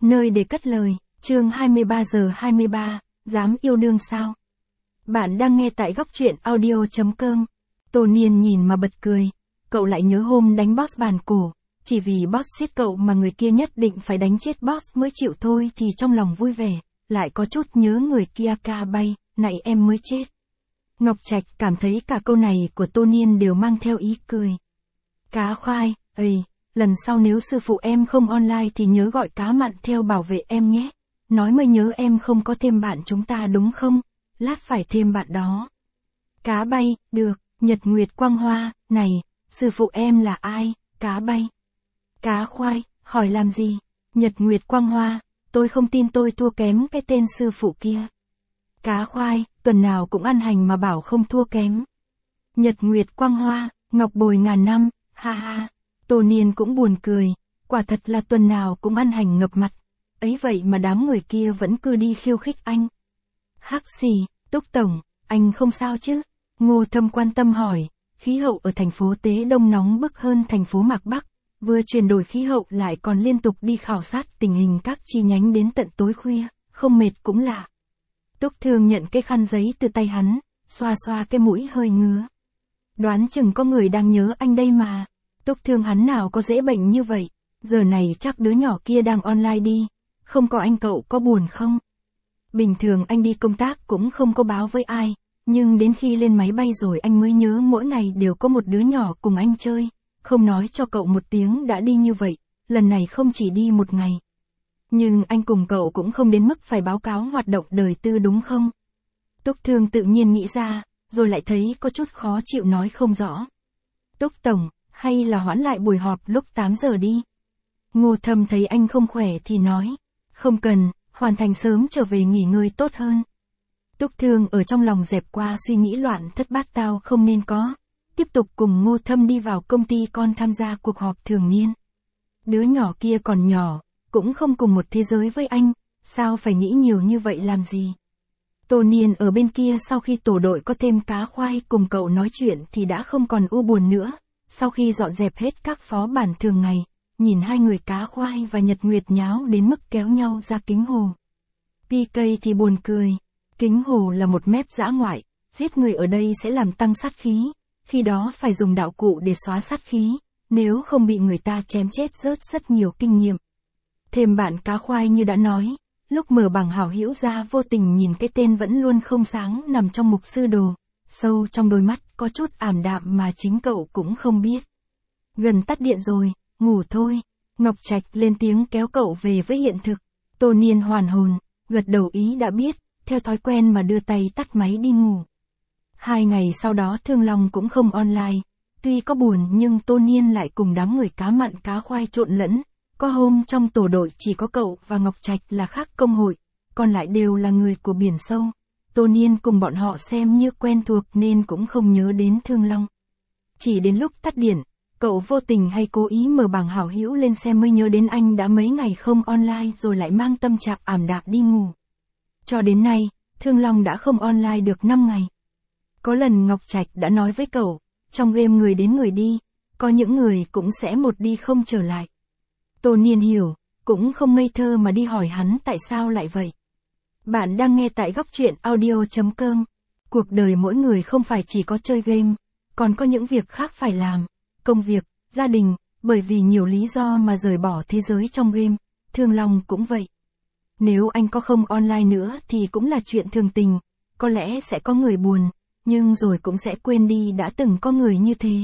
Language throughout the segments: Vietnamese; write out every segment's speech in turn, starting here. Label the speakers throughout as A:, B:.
A: Nơi để cất lời, chương 23:23, dám yêu đương sao? Bạn đang nghe tại góc truyện audio.com. Tô Niên nhìn mà bật cười. Cậu lại nhớ hôm đánh boss bàn cổ. Chỉ vì boss siết cậu mà người kia nhất định phải đánh chết boss mới chịu thôi thì trong lòng vui vẻ. Lại có chút nhớ người kia ca bay, nãy em mới chết. Ngọc Trạch cảm thấy cả câu này của Tô Niên đều mang theo ý cười. Cá khoai, lần sau nếu sư phụ em không online thì nhớ gọi cá mặn theo bảo vệ em nhé. Nói mới nhớ em không có thêm bạn chúng ta đúng không? Lát phải thêm bạn đó. Cá bay, được, Nhật Nguyệt Quang Hoa, này, sư phụ em là ai? Cá bay. Cá khoai, hỏi làm gì? Nhật Nguyệt Quang Hoa, tôi không tin tôi thua kém cái tên sư phụ kia. Cá khoai, tuần nào cũng ăn hành mà bảo không thua kém. Nhật Nguyệt Quang Hoa, ngọc bồi ngàn năm, ha ha. Tô Niên cũng buồn cười, quả thật là tuần nào cũng ăn hành ngập mặt. Ấy vậy mà đám người kia vẫn cứ đi khiêu khích anh. Hắc xì, Túc Tổng, anh không sao chứ? Ngô Thâm quan tâm hỏi, khí hậu ở thành phố Tế Đông nóng bức hơn thành phố Mạc Bắc, vừa chuyển đổi khí hậu lại còn liên tục đi khảo sát tình hình các chi nhánh đến tận tối khuya, không mệt cũng lạ. Túc Thương nhận cái khăn giấy từ tay hắn, xoa xoa cái mũi hơi ngứa. Đoán chừng có người đang nhớ anh đây mà. Túc Thương hắn nào có dễ bệnh như vậy, giờ này chắc đứa nhỏ kia đang online đi, không có anh cậu có buồn không? Bình thường anh đi công tác cũng không có báo với ai, nhưng đến khi lên máy bay rồi anh mới nhớ mỗi ngày đều có một đứa nhỏ cùng anh chơi, không nói cho cậu một tiếng đã đi như vậy, lần này không chỉ đi một ngày. Nhưng anh cùng cậu cũng không đến mức phải báo cáo hoạt động đời tư đúng không? Túc Thương tự nhiên nghĩ ra, rồi lại thấy có chút khó chịu nói không rõ. Túc Tổng, hay là hoãn lại buổi họp lúc 8 giờ đi. Ngô Thâm thấy anh không khỏe thì nói, không cần, hoàn thành sớm trở về nghỉ ngơi tốt hơn. Túc Thương ở trong lòng dẹp qua suy nghĩ loạn thất bát tao không nên có, tiếp tục cùng Ngô Thâm đi vào công ty con tham gia cuộc họp thường niên. Đứa nhỏ kia còn nhỏ, cũng không cùng một thế giới với anh, sao phải nghĩ nhiều như vậy làm gì? Tô Niên ở bên kia sau khi tổ đội có thêm cá khoai cùng cậu nói chuyện thì đã không còn u buồn nữa. Sau khi dọn dẹp hết các phó bản thường ngày, nhìn hai người cá khoai và Nhật Nguyệt nháo đến mức kéo nhau ra kính hồ. PK thì buồn cười, kính hồ là một mép dã ngoại, giết người ở đây sẽ làm tăng sát khí, khi đó phải dùng đạo cụ để xóa sát khí, nếu không bị người ta chém chết rớt rất nhiều kinh nghiệm. Thêm bạn cá khoai như đã nói, lúc mở bảng hảo hữu ra vô tình nhìn cái tên vẫn luôn không sáng nằm trong mục sư đồ, sâu trong đôi mắt có chút ảm đạm mà chính cậu cũng không biết. Gần tắt điện rồi, ngủ thôi. Ngọc Trạch lên tiếng kéo cậu về với hiện thực. Tô Niên hoàn hồn, gật đầu ý đã biết, theo thói quen mà đưa tay tắt máy đi ngủ. 2 ngày sau đó Thương Long cũng không online. Tuy có buồn nhưng Tô Niên lại cùng đám người cá mặn cá khoai trộn lẫn. Có hôm trong tổ đội chỉ có cậu và Ngọc Trạch là khác công hội, còn lại đều là người của biển sâu. Tô Niên cùng bọn họ xem như quen thuộc nên cũng không nhớ đến Thương Long. Chỉ đến lúc tắt điện, cậu vô tình hay cố ý mở bảng hảo hữu lên xem mới nhớ đến anh đã mấy ngày không online rồi lại mang tâm trạng ảm đạm đi ngủ. Cho đến nay, Thương Long đã không online được 5 ngày. Có lần Ngọc Trạch đã nói với cậu, trong game người đến người đi, có những người cũng sẽ một đi không trở lại. Tô Niên hiểu, cũng không ngây thơ mà đi hỏi hắn tại sao lại vậy. Bạn đang nghe tại góc truyện audio.com. Cuộc đời mỗi người không phải chỉ có chơi game, còn có những việc khác phải làm, công việc, gia đình, bởi vì nhiều lý do mà rời bỏ thế giới trong game, Thương Long cũng vậy. Nếu anh có không online nữa thì cũng là chuyện thường tình, có lẽ sẽ có người buồn, nhưng rồi cũng sẽ quên đi đã từng có người như thế.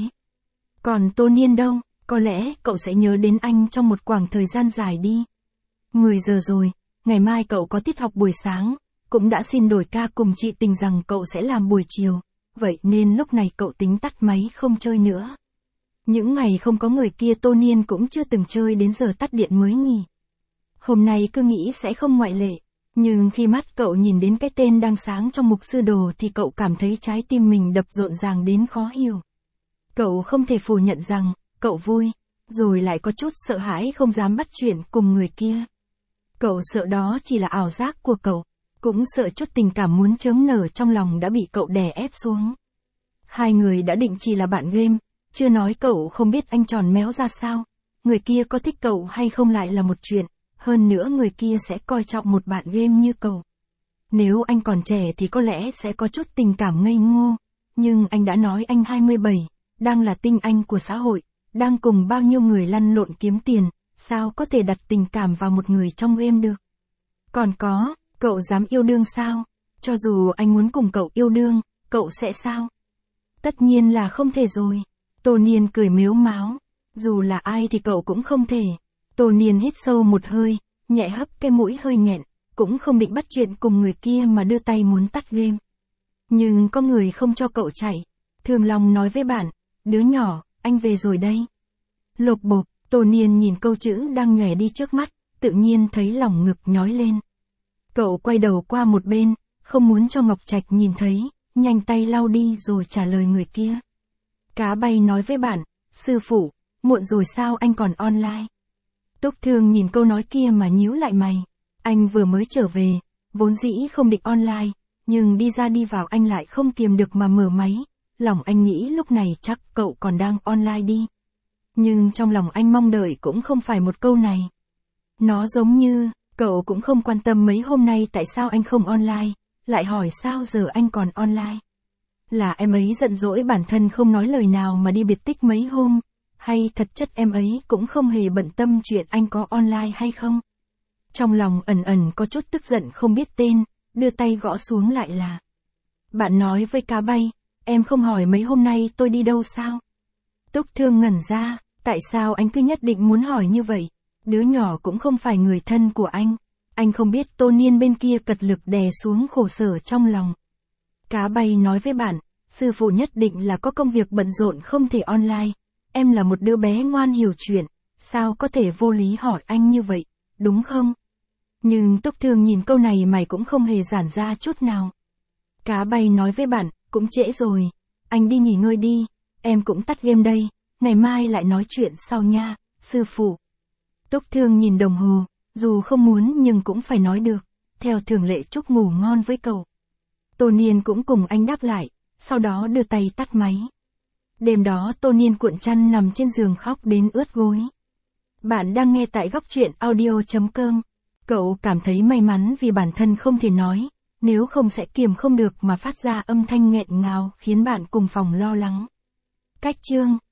A: Còn Tô Niên đâu, có lẽ cậu sẽ nhớ đến anh trong một khoảng thời gian dài đi. 10 giờ rồi. Ngày mai cậu có tiết học buổi sáng, cũng đã xin đổi ca cùng chị Tình rằng cậu sẽ làm buổi chiều, vậy nên lúc này cậu tính tắt máy không chơi nữa. Những ngày không có người kia Tô Niên cũng chưa từng chơi đến giờ tắt điện mới nghỉ. Hôm nay cứ nghĩ sẽ không ngoại lệ, nhưng khi mắt cậu nhìn đến cái tên đang sáng trong mục sư đồ thì cậu cảm thấy trái tim mình đập rộn ràng đến khó hiểu. Cậu không thể phủ nhận rằng, cậu vui, rồi lại có chút sợ hãi không dám bắt chuyện cùng người kia. Cậu sợ đó chỉ là ảo giác của cậu, cũng sợ chút tình cảm muốn chớm nở trong lòng đã bị cậu đè ép xuống. Hai người đã định chỉ là bạn game, chưa nói cậu không biết anh tròn méo ra sao, người kia có thích cậu hay không lại là một chuyện, hơn nữa người kia sẽ coi trọng một bạn game như cậu. Nếu anh còn trẻ thì có lẽ sẽ có chút tình cảm ngây ngô, nhưng anh đã nói anh 27, đang là tinh anh của xã hội, đang cùng bao nhiêu người lăn lộn kiếm tiền, sao có thể đặt tình cảm vào một người trong game được. Còn có, cậu dám yêu đương sao? Cho dù anh muốn cùng cậu yêu đương, cậu sẽ sao? Tất nhiên là không thể rồi. Tô Niên cười mếu máo. Dù là ai thì cậu cũng không thể. Tô Niên hít sâu một hơi, nhẹ hấp cái mũi hơi nghẹn, cũng không định bắt chuyện cùng người kia mà đưa tay muốn tắt game. Nhưng có người không cho cậu chạy. Thường Long nói với bạn, đứa nhỏ, anh về rồi đây. Lộp bộp, Tô Niên nhìn câu chữ đang nhòe đi trước mắt, tự nhiên thấy lòng ngực nhói lên. Cậu quay đầu qua một bên, không muốn cho Ngọc Trạch nhìn thấy, nhanh tay lau đi rồi trả lời người kia. Cá Bay nói với bạn, sư phụ, muộn rồi sao anh còn online? Túc Thương nhìn câu nói kia mà nhíu lại mày. Anh vừa mới trở về, vốn dĩ không định online, nhưng đi ra đi vào anh lại không kiềm được mà mở máy. Lòng anh nghĩ lúc này chắc cậu còn đang online đi. Nhưng trong lòng anh mong đợi cũng không phải một câu này. Nó giống như, cậu cũng không quan tâm mấy hôm nay tại sao anh không online, lại hỏi sao giờ anh còn online. Là em ấy giận dỗi bản thân không nói lời nào mà đi biệt tích mấy hôm, hay thật chất em ấy cũng không hề bận tâm chuyện anh có online hay không. Trong lòng ẩn ẩn có chút tức giận không biết tên, đưa tay gõ xuống lại là. Bạn nói với Cá Bay, em không hỏi mấy hôm nay tôi đi đâu sao? Túc Thương ngẩn ra, tại sao anh cứ nhất định muốn hỏi như vậy? Đứa nhỏ cũng không phải người thân của anh không biết Tô Niên bên kia cật lực đè xuống khổ sở trong lòng. Cá Bay nói với bạn, sư phụ nhất định là có công việc bận rộn không thể online, em là một đứa bé ngoan hiểu chuyện, sao có thể vô lý hỏi anh như vậy, đúng không? Nhưng Túc Thương nhìn câu này mày cũng không hề giãn ra chút nào. Cá Bay nói với bạn, cũng trễ rồi, anh đi nghỉ ngơi đi, em cũng tắt game đây, ngày mai lại nói chuyện sau nha, sư phụ. Túc Thương nhìn đồng hồ, dù không muốn nhưng cũng phải nói được, theo thường lệ chúc ngủ ngon với cậu. Tô Niên cũng cùng anh đáp lại, sau đó đưa tay tắt máy. Đêm đó Tô Niên cuộn chăn nằm trên giường khóc đến ướt gối. Bạn đang nghe tại góc truyện audio.com. Cậu cảm thấy may mắn vì bản thân không thể nói, nếu không sẽ kiềm không được mà phát ra âm thanh nghẹn ngào khiến bạn cùng phòng lo lắng. Cách chương